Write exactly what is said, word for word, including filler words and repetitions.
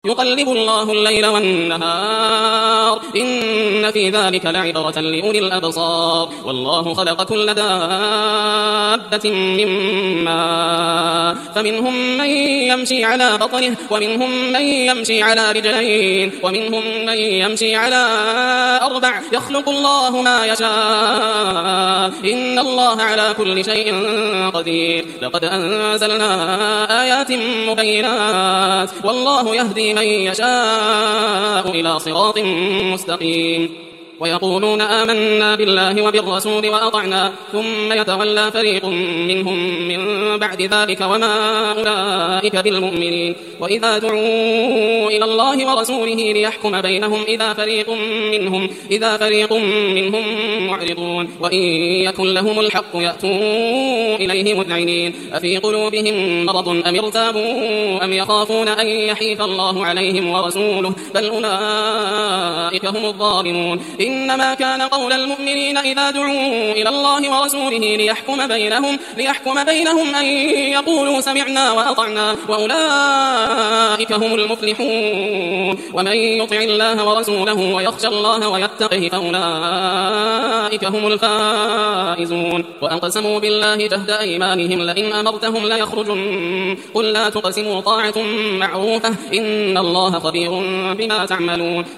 يقلب الله الليل والنهار إن في ذلك لعبرة لأولي الأبصار والله خلق كل دابة من ماء فمنهم من يمشي على بطنه ومنهم من يمشي على رجلين ومنهم من يمشي على أربع يخلق الله ما يشاء إن الله على كل شيء قدير لقد أنزلنا آيات مبينات والله يهدي من يشاء إلى صراط مستقيم ويقولون آمنا بالله وبالرسول وأطعنا ثم يتولى فريق منهم من بعد ذلك وما أولئك بالمؤمنين وإذا دعوا إلى الله ورسوله ليحكم بينهم إذا فريق منهم إذا فريق منهم معرضون وإن يكن لهم الحق يأتوا إليه مذعنين أفي قلوبهم مرض أم ارتابوا أم يخافون أن يحيف الله عليهم ورسوله بل أولئك هم الظالمون إنما كان قول المؤمنين إذا دعوا إلى الله ورسوله ليحكم بينهم ليحكم بينهم أن يقولوا سمعنا وأطعنا وأولئك هم المفلحون ومن يطع الله ورسوله ويخشى الله ويتقه فأولئك هم الفائزون وأقسموا بالله جهد أيمانهم لئن أمرتهم ليخرجن قل لا تقسموا طاعة معروفة إن الله خبير بما تعملون